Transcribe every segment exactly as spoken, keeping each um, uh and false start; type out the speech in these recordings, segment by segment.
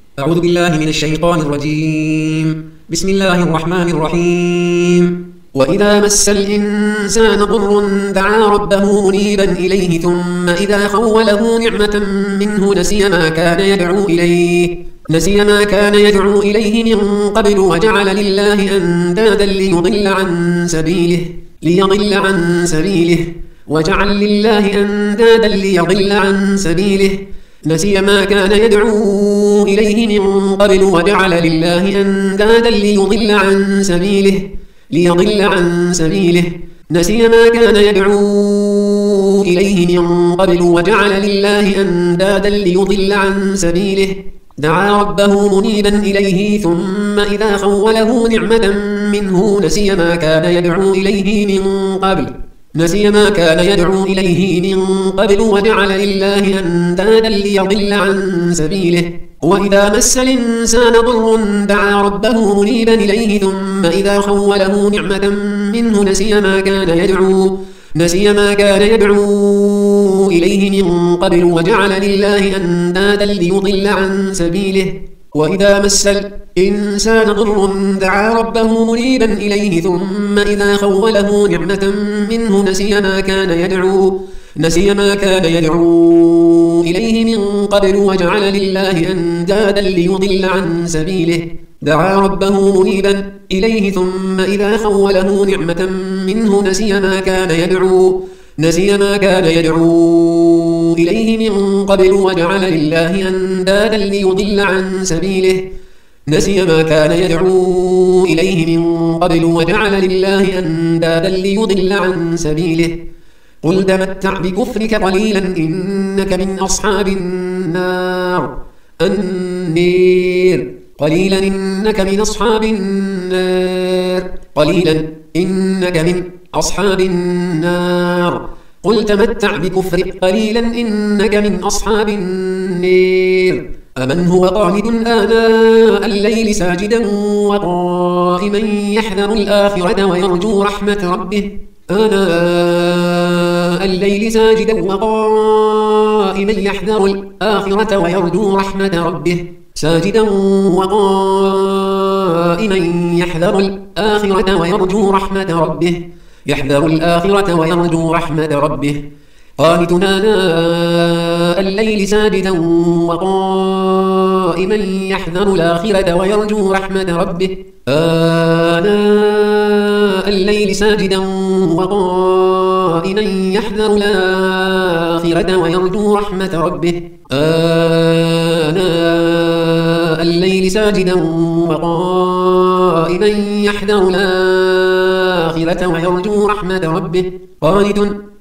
أعوذ بالله من الشيطان الرجيم. بسم الله الرحمن الرحيم. وإذا مس الإنسان ضر دعا ربه منيبا إليه ثم إذا خوله نعمة منه نسي ما كان يدعو إليه نسي ما كان يدعو إليه من قبل وجعل لله أندادا ليضل عن سبيله ليضل عن سبيله وجعل لله أندادا ليضل عن سبيله نسي ما كان يدعو إليه من قبل وجعل لله أندادا ليضل عن سبيله ليضل عن سبيله نسي ما كان يدعو إليه من قبل وجعل لله أندادا ليضل عن سبيله دعا ربه منيبا إليه ثم إذا خوله نعمة منه نسي ما كان يدعو إليه من قبل نسي ما كان يدعو إليه من قبل وجعل لله أندادا ليضل عن سبيله وإذا مس الإنسان ضر دعا ربه منيبا إليه ثم إذا خوله نعمة منه نسي ما كان يدعو نسي ما كان يدعو إليه من قبل وجعل لله أندادا ليضل عن سبيله وإذا مس الإنسان ضر دعا ربه منيبا إليه ثم إذا خوله نعمة منه نسي ما كان يدعو نسي ما كان يدعو إليه من قبل وجعل لله أندادا ليضل عن سبيله دعا ربه منيبا إليه ثم إذا خوله نعمة منه نسي ما كان يدعو نسي ما كان يدعو إليه من قبل وجعل لله أندادا ليضل عن سبيله نسي ما كان يدعو إليه من قبل وجعل لله أندادا ليضل عن سبيله قل تمتع بكفرك قليلا إنك من أصحاب النار النير قليلا إنك من أصحاب النار قليلا إنك من أصحاب النار قل تمتع بكفرك قليلا إنك من أصحاب النار أمن هو قانت آناء الليل ساجدا وقائما يحذر الآخرة ويرجو رحمة ربه آناء الليل ساجدا وقائما يحذر الآخرة ويرجو رحمة ربه ساجدا وقائما يحذر الآخرة ويرجو رحمة ربه يحذر الآخرة ويرجو رحمة ربه قانت آناء الليل ساجدا وقائما يحذر الآخرة ويرجو رحمة ربه آناء الليل ساجدا وقائما يحذر الآخرة ويرجو رحمة ربه آناء الليل ساجدا وقائما يحذر الآخرة ويرجو رحمة ربه قانت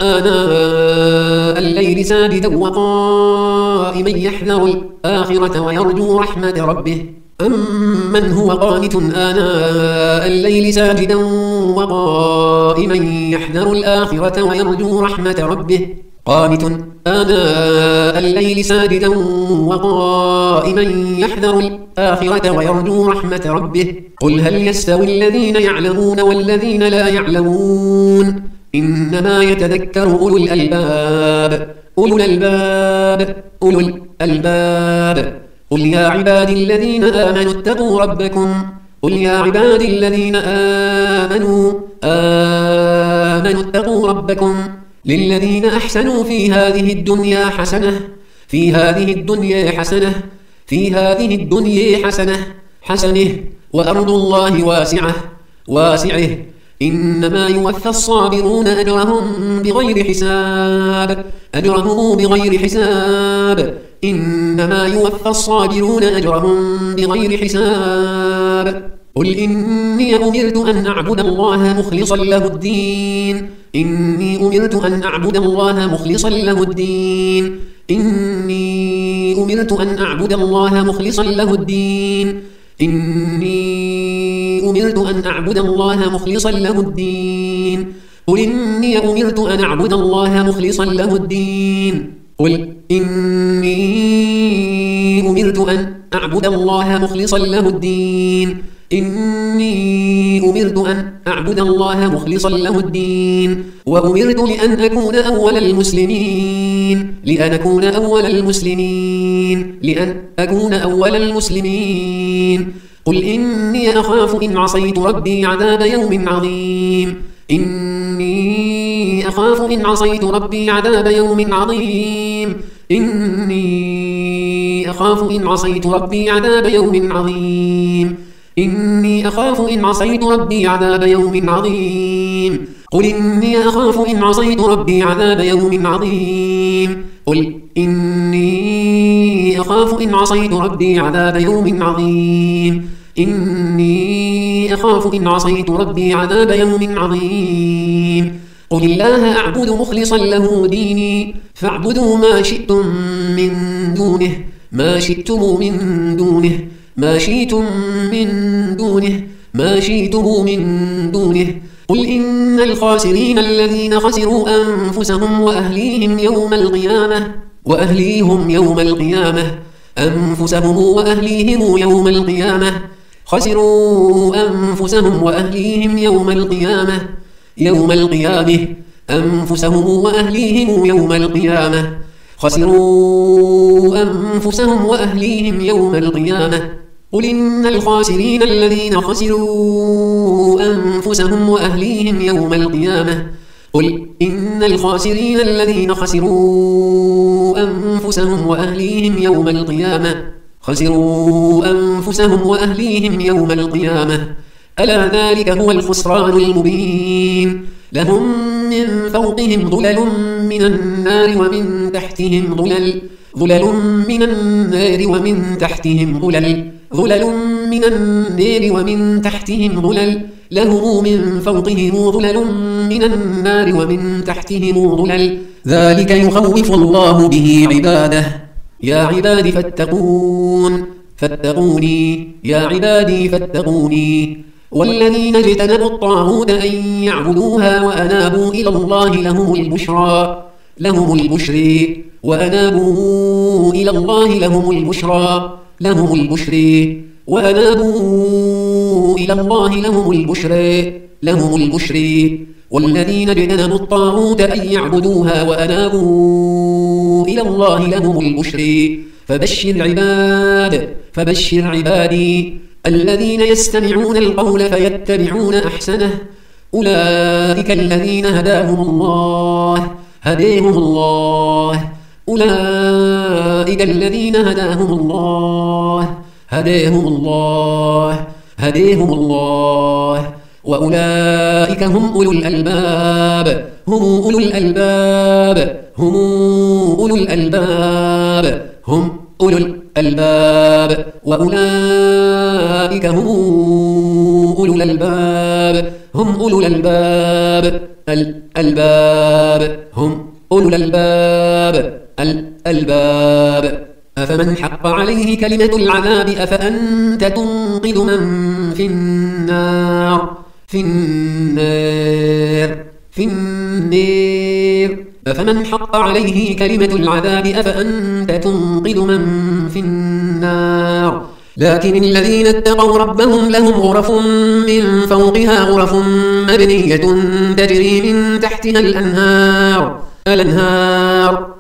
آناء الليل ساجدا وقائما يحذر الآخرة ويرجو رحمة ربه أمن هو قانت آناء الليل ساجدا وقائما يحذر الآخرة ويرجو رحمة ربه قانت آناء الليل ساجدا وقائما يحذر الآخرة ويرجو رحمة ربه قل هل يستوي الذين يعلمون والذين لا يعلمون إنما يتذكر أولو الألباب أولو الألباب أولو الألباب قل يا عبادي الذين آمنوا اتقوا ربكم قل يا عبادي الذين آمنوا آمنوا اتقوا ربكم للذين أحسنوا في هذه الدنيا حسنة في هذه الدنيا حسنة في هذه الدنيا حسنة حسنة وأرض الله واسعة واسعة إنما يوفى الصابرون أجرهم بغير حساب أجرهم بغير حساب إنما يوفى الصابرون أجرهم بغير حساب قل إني أمرت أن أعبد الله مخلصا له الدين إني أمرت أن أعبد الله مخلصا له الدين إني أمرت أن أعبد الله مخلصا له الدين إني أمرت أن أعبد الله مخلصا له الدين قل إني أمرت أن أعبد الله مخلصا له الدين قل إني أمرت أن أعبد الله مخلصا له الدين إني أمرت أن أعبد الله مخلصا له الدين وأمرت لأن أكون أول المسلمين لأن أكون أول المسلمين المرسلين لأن أكون أول المسلمين قل إني أخاف إن عصيت ربي عذاب يوم عظيم إني أخاف إن عصيت ربي عذاب يوم عظيم إني أخاف إن عصيت ربي عذاب يوم عظيم إني أخاف إن عصيت ربي عذاب يوم عظيم قل إني أخاف إن عصيت ربي عذاب يوم عظيم قل إني أخاف إن عصيت ربي عذاب يوم عظيم إني أخاف إن عصيت ربي عذاب يوم عظيم قل الله أعبد مخلصا له ديني فاعبدوا ما شئتم من دونه ما شئتم من دونه ما شئتم من دونه ما شئتم من دونه قل إن الخاسرين الذين خسروا أنفسهم وأهليهم يوم القيامة وأهليهم يوم القيامة أنفسهم وأهليهم يوم القيامة خسروا أنفسهم وأهليهم يوم القيامة يوم القيامة أنفسهم وأهليهم يوم القيامة خسروا أنفسهم وأهليهم يوم القيامة قل إن الخاسرين الذين خسروا أنفسهم وأهليهم يوم القيامة قل إن الخاسرين الذين خسروا أنفسهم وأهليهم يوم القيامة خسروا أنفسهم وأهليهم يوم القيامة ألا ذلك هو الخسران المبين لهم من فوقهم ظلل من النار ومن تحتهم ظلل ظلل من النار ومن تحتهم ظلل ظلل من النار ومن تحتهم ظلل لهم من فوقهم ظلل من النار ومن تحتهم ظلل ذلك يخوف الله به عباده يا عبادي فاتقون فاتقوني يا عبادي فاتقوني والذين اجتنبوا الطاغوت أن يعبدوها وأنابوا إلى الله لهم البشرى لهم البشرى وأنابوا إلى الله لهم البشرى لهم البشرى وأنابوا إلى الله لهم البشرى لهم البشرى والذين اجتنبوا الطاغوت أن يعبدوها وأنابوا إلى الله لهم البشرى فبشر عباد فبشر عبادي الذين يستمعون القول فيتبعون أحسنه أولئك الذين هداهم الله هديهم الله أولئك الذين هداهم الله هديهم الله هديهم الله وأولئك هم أولو الألباب هم أولو الألباب هم أولو الألباب هم أولو الألباب وأولئك هم أولو الألباب هم أولو الألباب الألباب هم أولو الألباب الألباب أفمن حق عليه كلمة العذاب أفأنت تنقذ من في النار في النار في النار أفمن حق عليه كلمة العذاب أفأنت تنقذ من في النار لكن الذين اتقوا ربهم لهم غرف من فوقها غرف مبنية تجري من تحتها الأنهار الأنهار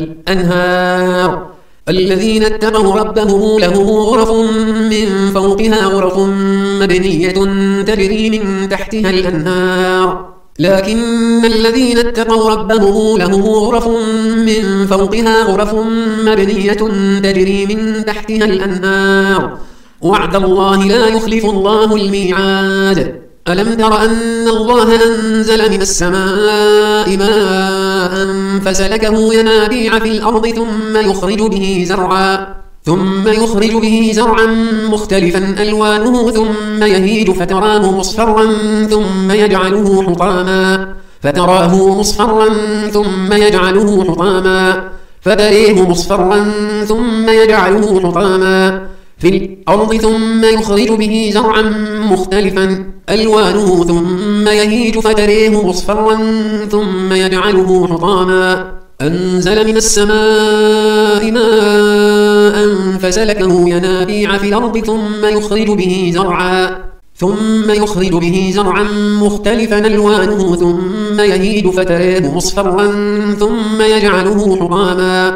الأنهار الذين اتقوا ربهم لهم غرف من فوقها غرف مبنية تجري من تحتها الأنهار لكن الذين اتقوا ربهم لهم غرف من فوقها غرف مبنية تجري من تحتها الأنهار وعد الله لا يخلف الله الميعاد ألم تر أن الله أنزل من السماء ماء فسلكه ينابيع في الأرض ثم يخرج به زرعا ثم يخرج به زرعا مختلفا ألوانه ثم يهيج فتراه مصفرا ثم يجعله حطاما فتراه مصفرا ثم يجعله حطاما فتريه مصفرا ثم يجعله حطاما في الأرض ثم يخرج به زرعا مختلفا ألوانه ثم يهيج فتريه مصفرا ثم يجعله حطاما أنزل من السماء ماء فسلكه ينابيع في الأرض ثم يخرج به زرعا ثم يخرج به زرعا مختلفا ألوانه ثم يهيج فتريه مصفرا ثم يجعله حطاما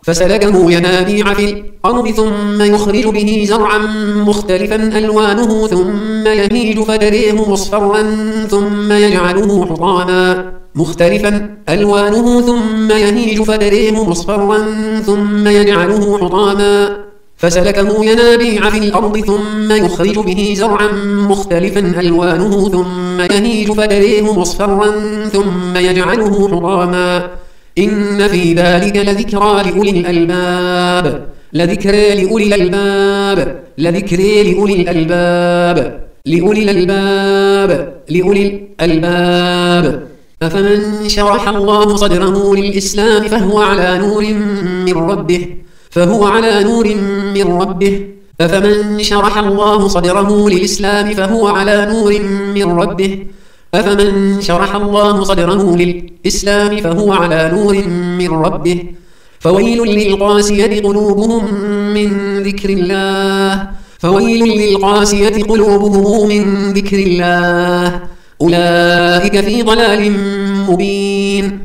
فسلكه ينابيع في الأرض ثم يخرج به زرعا مختلفا ألوانه ثم يهيج فتريه مصفرا ثم يجعله حطاما مختلفا ألوانه ثم يهيج فتريه مصفرا ثم يجعله حطاما فسلكه ينابيع في الأرض ثم يخرج به زرعا مختلفا ألوانه ثم يهيج فتريه مصفرا ثم يجعله حطاما إن في ذلك لذكرى لأولي الألباب لذكرى لأولي الألباب لذكرى لأولي الألباب لأولي الألباب لأولي الألباب أفمن شرح الله صدره للإسلام فهو على نور من ربه فهو على نور من ربه أفمن شرح الله صدره للإسلام فهو على نور من ربه أفمن شرح الله صدره للإسلام فهو على نور من ربه فويل للقاسية قلوبهم من ذكر الله فويل للقاسية قلوبهم من ذكر الله أولئك في ضلال مبين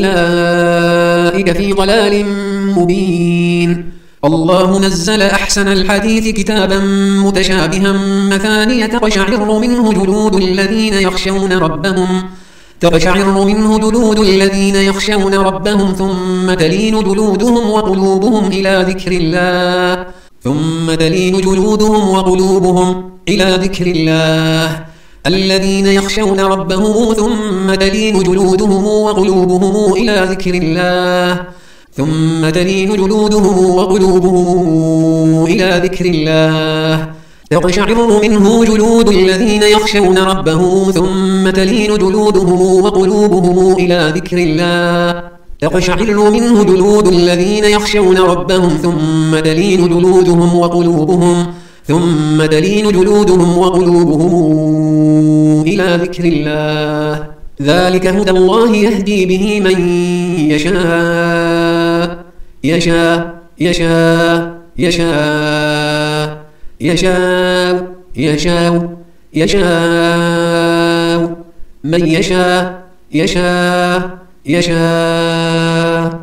أولئك في ضلال مبين الله نزل أحسن الحديث كتابا متشابها مثانية تقشعر منه جلود الذين يخشون ربهم تقشعر منه جلود الذين يخشون ربهم ثم تلين جلودهم وقلوبهم إلى ذكر الله ثم تلين جلودهم وقلوبهم إلى ذكر الله الذين يخشون ربهم ثم تلين جلودهم وقلوبهم إلى ذكر الله ثم تلين جلودهم وقلوبهم إلى ذكر الله تقشعر منه جلود الذين يخشون ربهم ثم تلين جلودهم وقلوبهم إلى ذكر الله تقشعر منه جلود الذين يخشون ربهم ثم تلين جلودهم وقلوبهم ثم تلين جلودهم وقلوبهم إلى ذكر الله ذلك هدى الله يهدي به من يشاء يشاء يشاء يشاء يشاء يشاء يشاء من يشاء يشاء يشاء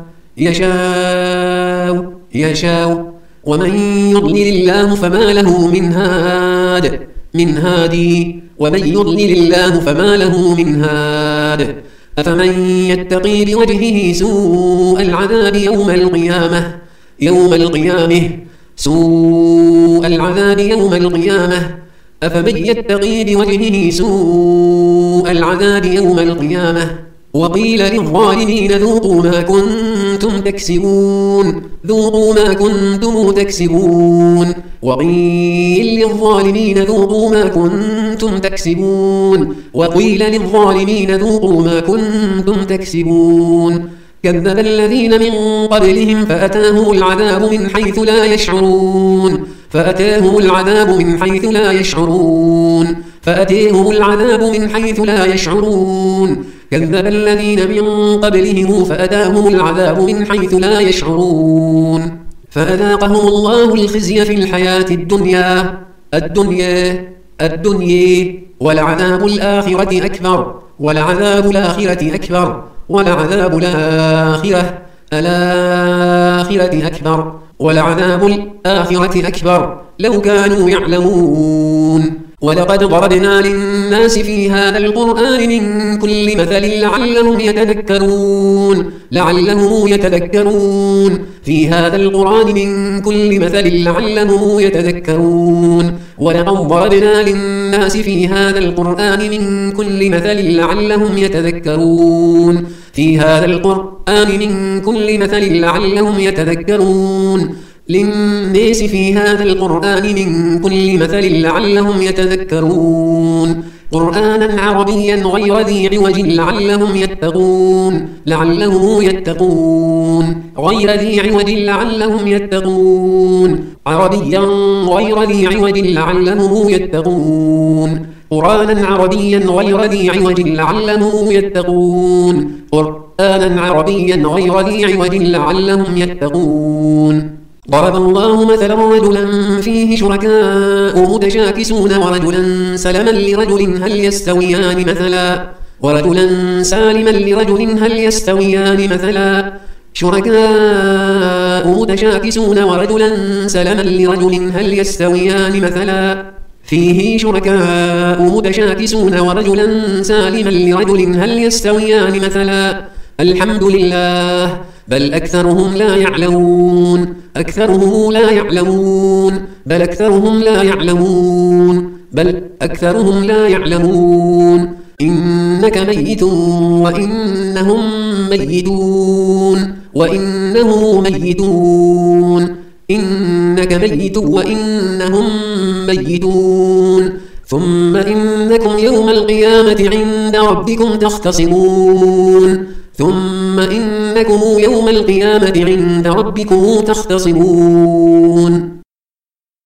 يشاء يشاء ومن يضلل الله فما له من هاد من هادي ومن يضلل الله فما له من هاد أفمن يتقي بوجهه سوء العذاب يوم القيامة يوم القيامة سوء العذاب يوم القيامة أفمن يتقي بوجهه سوء العذاب يوم القيامة وقيل للظالمين ذوقوا ما كنتم تكسبون ذوقوا ما كنتم تكسبون وقيل للظالمين ذوقوا ما كنتم تكسبون وقيل للظالمين ذوقوا ما كنتم تكسبون كذب الذين من قبلهم فأتاهم العذاب من حيث لا يشعرون فأتاهم العذاب من حيث لا يشعرون فأتيهم العذاب من حيث لا يشعرون كذب الذين من قبلهم فأتاهم العذاب من حيث لا يشعرون فأذاقهم الله الخزي في الحياة الدنيا الدنيا الدنيا ولعذاب الآخرة أكبر ولعذاب الآخرة أكبر ولعذاب الآخرة الآخرة أكبر ولعذاب الآخرة أكبر لو كانوا يعلمون ولقد ضربنا للناس في هذا القرآن من كل مثل لعلهم يتذكرون لعلهم يتذكرون في هذا القرآن من كل مثل لعلهم يتذكرون ولقد ضربنا للناس في هذا القرآن من كل مثل لعلهم يتذكرون في هذا القرآن من كل مثل لعلهم يتذكرون للناس في هذا القرآن من كل مثل لعلهم يتذكرون قرآنا عربيا غير ذي عوج لعلهم يتقون لعلهم يتقون غير ذي عوج لعلهم يتقون عربيا غير ذي عوج لعلهم يتقون قرآنا عربيا غير ذي عوج لعلهم يتقون قرآنا عربيا غير ذي عوج لعلهم يتقون ضرب الله مثلا رجلا فيه شركاء متشاكسون ورجلا سلما لرجل هل يستويان مثلا ورجلا سالما لرجل هل يستويان مثلا شركاء شركاء متشاكسون ورجلا سلما لرجل هل يستويان مثلا فيه شركاء متشاكسون ورجلا سالما لرجل هل يستويان مثلا الحمد لله بل أكثرهم لا يعلمون أكثرهم لا يعلمون بل أكثرهم لا يعلمون بل أكثرهم لا يعلمون إنك ميت وإنهم ميتون وإنهم ميتون إنك ميت وإنهم ميتون ثم إنكم يوم القيامة عند ربكم تختصمون ثم إنكم يوم القيامة عند ربكم تختصمون